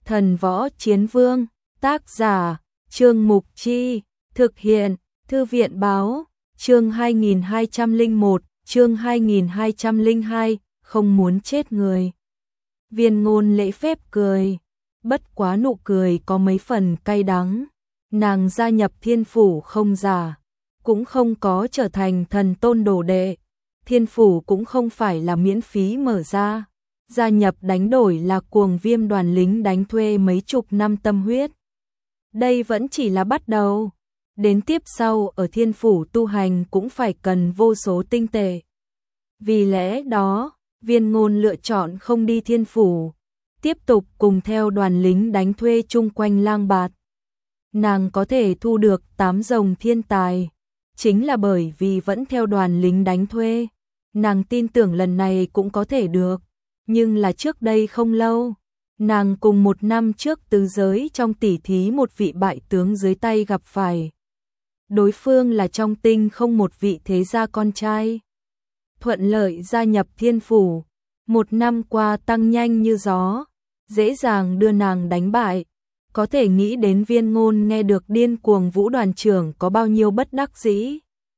Thần Võ Chiến Vương, tác giả, Trương Mục Chi, thực hiện, Thư viện báo, chương 2201, chương 2202, không muốn chết người. Viên Ngôn lễ phép cười, bất quá nụ cười có mấy phần cay đắng. Nàng gia nhập Thiên Phủ không giả, cũng không có trở thành thần tôn đồ đệ. Thiên Phủ cũng không phải là miễn phí mở ra. Gia nhập đánh đổi là Cuồng Viêm đoàn lính đánh thuê mấy chục năm tâm huyết. Đây vẫn chỉ là bắt đầu. Đến tiếp sau ở Thiên Phủ tu hành cũng phải cần vô số tinh tệ. Vì lẽ đó, Viên Ngôn lựa chọn không đi Thiên Phủ, tiếp tục cùng theo đoàn lính đánh thuê chung quanh lang bạt. Nàng có thể thu được 8 rồng thiên tài, chính là bởi vì vẫn theo đoàn lính đánh thuê. Nàng tin tưởng lần này cũng có thể được, nhưng là trước đây không lâu, nàng cùng 1 năm trước tứ giới trong tỉ thí một vị bại tướng dưới tay gặp phải. Đối phương là trong tinh không một vị thế gia con trai. Thuận lợi gia nhập Thiên Phủ, 1 năm qua tăng nhanh như gió, dễ dàng đưa nàng đánh bại. Có thể nghĩ đến Viên Ngôn nghe được điên cuồng Vũ đoàn trưởng có bao nhiêu bất đắc dĩ.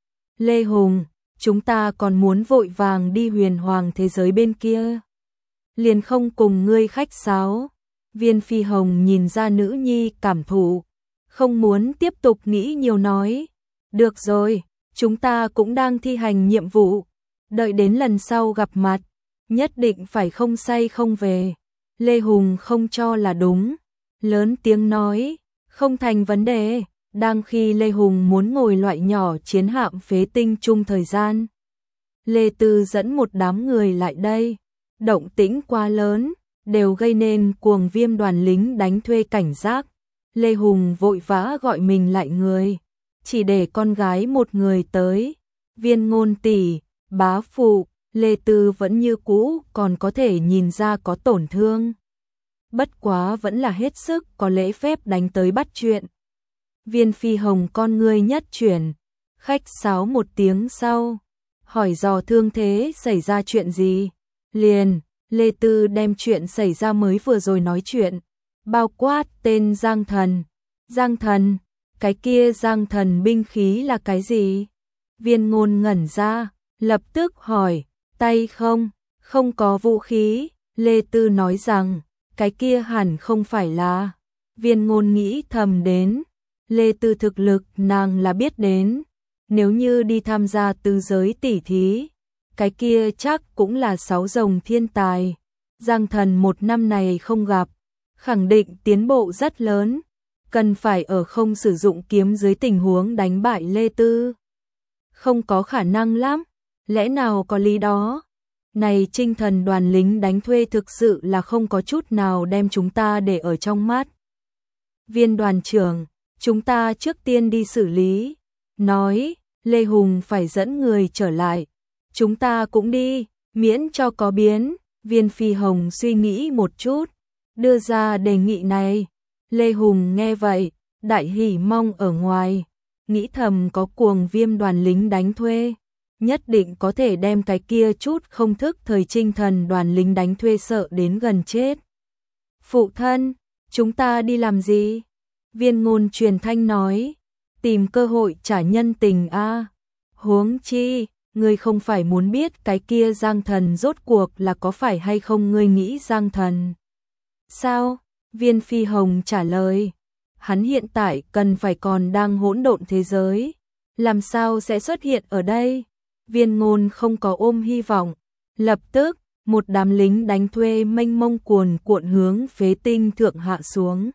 Lê Hùng, chúng ta còn muốn vội vàng đi Huyền Hoàng thế giới bên kia. Liền không cùng ngươi khách sáo. Viên Phi Hồng nhìn ra nữ nhi cảm thụ, không muốn tiếp tục nghĩ nhiều nói. Được rồi, chúng ta cũng đang thi hành nhiệm vụ. Đợi đến lần sau gặp mặt, nhất định phải không say không về. Lê Hùng không cho là đúng, lớn tiếng nói, không thành vấn đề. Đang khi Lê Hùng muốn ngồi loại nhỏ chiến hạm phế tinh chung thời gian, Lê Tư dẫn một đám người lại đây. Động tĩnh quá lớn, đều gây nên Cuồng Viêm đoàn lính đánh thuê cảnh giác. Lê Hùng vội vã gọi mình lại người, chỉ để con gái một người tới. Viên Ngôn tỷ, bá phụ, Lê Tư vẫn như cũ, còn có thể nhìn ra có tổn thương. Bất quá vẫn là hết sức có lễ phép đánh tới bắt chuyện. Viên Phi Hồng con ngươi nhất chuyển, khách sáo một tiếng sau, hỏi dò thương thế xảy ra chuyện gì. Liền, Lê Tư đem chuyện xảy ra mới vừa rồi nói chuyện, bao quát tên Giang Thần. Giang Thần, cái kia Giang Thần binh khí là cái gì? Viên Ngôn ngẩn ra, lập tức hỏi, tay không, không có vũ khí. Lê Tư nói rằng, cái kia hẳn không phải là. Viên Ngôn nghĩ thầm đến, Lê Tư thực lực nàng là biết đến, nếu như đi tham gia tứ giới tỉ thí, cái kia chắc cũng là 6 rồng thiên tài. Giang Thần 1 năm này không gặp, khẳng định tiến bộ rất lớn, cần phải ở không sử dụng kiếm dưới tình huống đánh bại Lê Tư. Không có khả năng lắm, lẽ nào có lý đó. Này Trinh Thần đoàn lính đánh thuê thực sự là không có chút nào đem chúng ta để ở trong mắt. Viên đoàn trưởng, chúng ta trước tiên đi xử lý. Nói, Lê Hùng phải dẫn người trở lại. Chúng ta cũng đi, miễn cho có biến. Viên Phi Hồng suy nghĩ một chút, đưa ra đề nghị này. Lê Hùng nghe vậy, đại hỉ mong ở ngoài, nghĩ thầm có Cuồng Viêm đoàn lính đánh thuê, nhất định có thể đem cái kia chút không thức thời Trinh Thần đoàn lính đánh thuê sợ đến gần chết. Phụ thân, chúng ta đi làm gì? Viên Ngôn truyền thanh nói, tìm cơ hội trả nhân tình a. Huống chi, ngươi không phải muốn biết cái kia Giang Thần rốt cuộc là có phải hay không ngươi nghĩ Giang Thần? Sao? Viên Phi Hồng trả lời, hắn hiện tại cần phải còn đang hỗn độn thế giới, làm sao sẽ xuất hiện ở đây? Viên Ngôn không có ôm hy vọng, lập tức, một đám lính đánh thuê mênh mông cuồn cuộn hướng phế tinh thượng hạ xuống.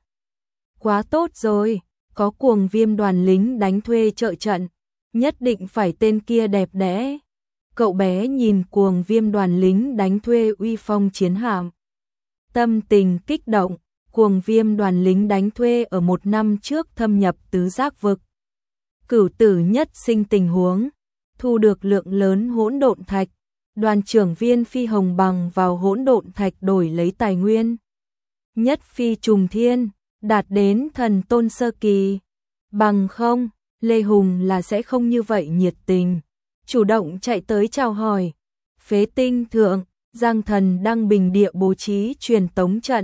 Quá tốt rồi, có Cuồng Viêm đoàn lính đánh thuê trợ trận, nhất định phải tên kia đẹp đẽ. Cậu bé nhìn Cuồng Viêm đoàn lính đánh thuê uy phong chiến hạm, tâm tình kích động. Cuồng Viêm đoàn lính đánh thuê ở 1 năm trước thâm nhập tứ giác vực, cửu tử nhất sinh tình huống, thu được lượng lớn hỗn độn thạch. Đoàn trưởng Viên Phi Hồng bằng vào hỗn độn thạch đổi lấy tài nguyên. Nhất phi trùng thiên, đạt đến thần tôn sơ kỳ. Bằng không, Lê Hùng là sẽ không như vậy nhiệt tình, chủ động chạy tới chào hỏi. Phế tinh thượng, Giang Thần đang bình địa bố trí truyền tống trận,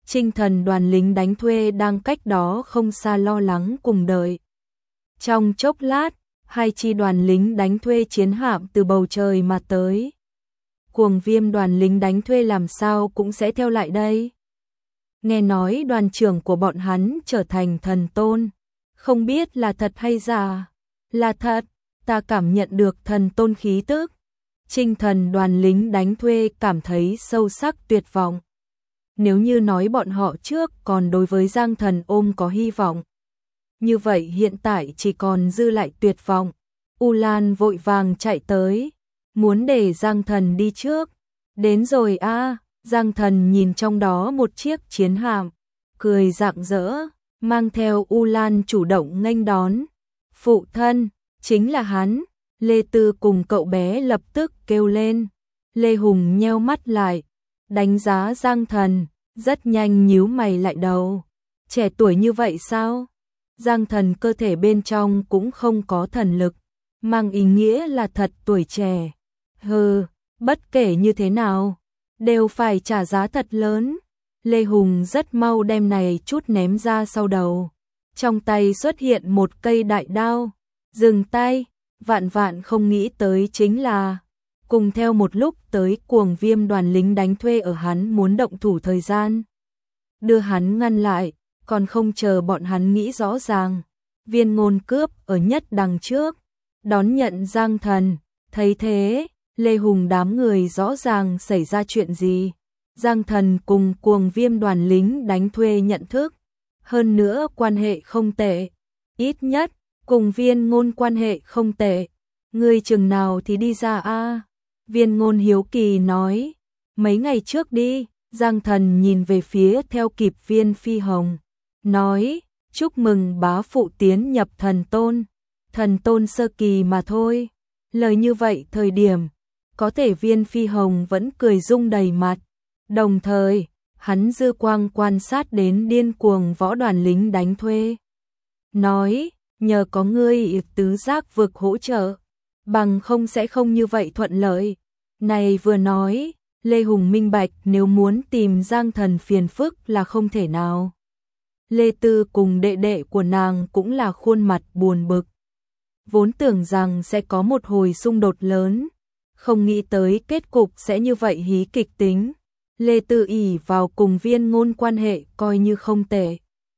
Trinh Thần đoàn lính đánh thuê đang cách đó không xa lo lắng cùng đợi. Trong chốc lát, hai chi đoàn lính đánh thuê chiến hạm từ bầu trời mà tới. Cuồng Viêm đoàn lính đánh thuê làm sao cũng sẽ theo lại đây. Nghe nói đoàn trưởng của bọn hắn trở thành thần tôn, không biết là thật hay giả. Là thật, ta cảm nhận được thần tôn khí tức. Trinh Thần đoàn lính đánh thuê cảm thấy sâu sắc tuyệt vọng. Nếu như nói bọn họ trước còn đối với Giang Thần ôm có hy vọng, như vậy hiện tại chỉ còn dư lại tuyệt vọng. U Lan vội vàng chạy tới, muốn để Giang Thần đi trước. Đến rồi a. Giang Thần nhìn trong đó một chiếc chiến hạm, cười rạng rỡ, mang theo U Lan chủ động nghênh đón. Phụ thân, chính là hắn. Lê Tư cùng cậu bé lập tức kêu lên. Lê Hùng nheo mắt lại, đánh giá Giang Thần, rất nhanh nhíu mày lại đầu. Trẻ tuổi như vậy sao? Giang Thần cơ thể bên trong cũng không có thần lực, mang ý nghĩa là thật tuổi trẻ. Hừ, bất kể như thế nào, đều phải trả giá thật lớn. Lê Hùng rất mau đem này chút ném ra sau đầu. Trong tay xuất hiện một cây đại đao. Dừng tay, vạn vạn không nghĩ tới chính là cùng theo một lúc tới Cuồng Viêm đoàn lính đánh thuê ở hắn muốn động thủ thời gian. Đưa hắn ngăn lại, còn không chờ bọn hắn nghĩ rõ ràng. Viên Ngôn cướp ở nhất đằng trước, đón nhận Giang Thần. Thấy thế, Lê Hùng đám người rõ ràng xảy ra chuyện gì. Giang Thần cùng Cuồng Viêm đoàn lính đánh thuê nhận thức, hơn nữa quan hệ không tệ. Ít nhất, cùng Viên Ngôn quan hệ không tệ. Ngươi chừng nào thì đi ra a? Viên Ngôn hiếu kỳ nói. Mấy ngày trước đi. Giang Thần nhìn về phía theo kịp Viên Phi Hồng, nói, chúc mừng bá phụ tiến nhập thần tôn. Thần tôn sơ kỳ mà thôi. Lời như vậy thời điểm, có thể Viên Phi Hồng vẫn cười rung đầy mặt. Đồng thời, hắn dư quang quan sát đến điên cuồng võ đoàn lính đánh thuê. Nói, nhờ có ngươi tứ giác vực hỗ trợ, bằng không sẽ không như vậy thuận lợi. Này vừa nói, Lê Hùng minh bạch nếu muốn tìm Giang Thần phiền phức là không thể nào. Lê Tư cùng đệ đệ của nàng cũng là khuôn mặt buồn bực. Vốn tưởng rằng sẽ có một hồi xung đột lớn, không nghĩ tới kết cục sẽ như vậy hí kịch tính. Lê Tư ỷ vào cùng Viên Ngôn quan hệ coi như không tệ.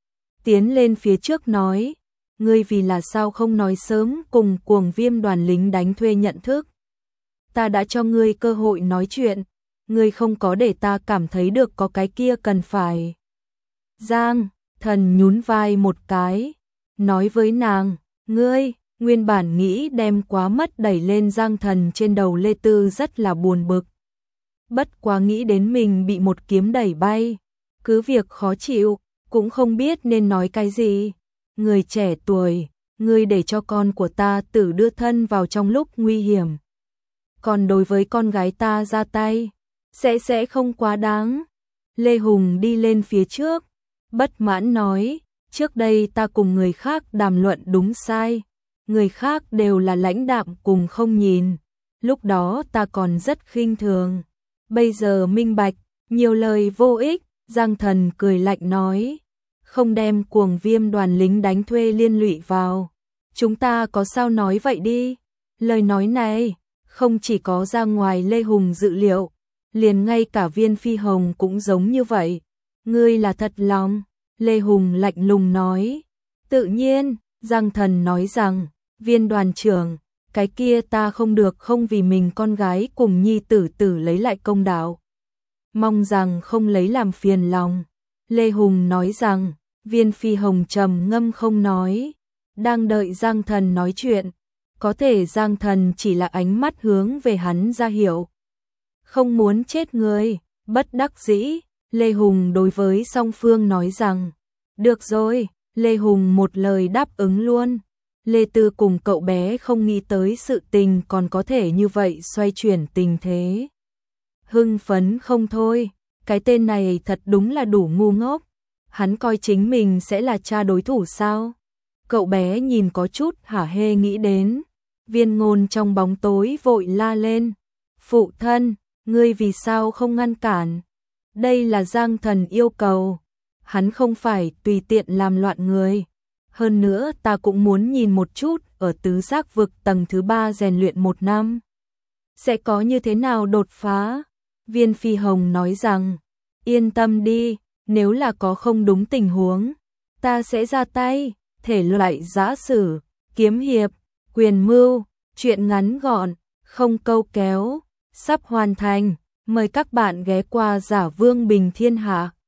Tiến lên phía trước nói, ngươi vì là sao không nói sớm cùng Cuồng Viêm đoàn lính đánh thuê nhận thức. Ta đã cho ngươi cơ hội nói chuyện, ngươi không có để ta cảm thấy được có cái kia cần phải. Giang Thần nhún vai một cái, nói với nàng, ngươi, nguyên bản nghĩ đem quá mất đẩy lên Giang Thần trên đầu Lê Tư rất là buồn bực. Bất quá nghĩ đến mình bị một kiếm đẩy bay, cứ việc khó chịu, cũng không biết nên nói cái gì. Người trẻ tuổi, ngươi để cho con của ta tự đưa thân vào trong lúc nguy hiểm. Còn đối với con gái ta ra tay, sẽ không quá đáng. Lê Hùng đi lên phía trước, bất mãn nói, trước đây ta cùng người khác đàm luận đúng sai, người khác đều là lãnh đạm cùng không nhìn, lúc đó ta còn rất khinh thường, bây giờ minh bạch, nhiều lời vô ích. Giang Thần cười lạnh nói, không đem Cuồng Viêm đoàn lính đánh thuê liên lụy vào, chúng ta có sao nói vậy đi. Lời nói này không chỉ có ra ngoài Lê Hùng dự liệu, liền ngay cả Viên Phi Hồng cũng giống như vậy. Ngươi là thật lòng. Lê Hùng lạnh lùng nói. Tự nhiên, Giang Thần nói rằng, Viên đoàn trưởng, cái kia ta không được không vì mình con gái cùng nhi tử tử lấy lại công đạo. Mong rằng không lấy làm phiền lòng. Lê Hùng nói rằng, Viên Phi Hồng trầm ngâm không nói, đang đợi Giang Thần nói chuyện. Có thể Giang Thần chỉ là ánh mắt hướng về hắn ra hiệu. Không muốn chết người, bất đắc dĩ. Lê Hùng đối với song phương nói rằng, được rồi. Lê Hùng một lời đáp ứng luôn. Lê Tư cùng cậu bé không nghĩ tới sự tình còn có thể như vậy xoay chuyển tình thế. Hưng phấn không thôi, cái tên này thật đúng là đủ ngu ngốc. Hắn coi chính mình sẽ là cha đối thủ sao? Cậu bé nhìn có chút hả hê nghĩ đến. Viên Ngôn trong bóng tối vội la lên, phụ thân, ngươi vì sao không ngăn cản? Đây là Giang Thần yêu cầu, hắn không phải tùy tiện làm loạn người. Hơn nữa ta cũng muốn nhìn một chút ở tứ giác vực tầng thứ 3 rèn luyện 1 năm. Sẽ có như thế nào đột phá? Viên Phi Hồng nói rằng, yên tâm đi, nếu là có không đúng tình huống, ta sẽ ra tay. Thể loại giã sử, kiếm hiệp, quyền mưu, truyện ngắn gọn, không câu kéo, sắp hoàn thành. Mời các bạn ghé qua Giả Vương Bình Thiên Hạ.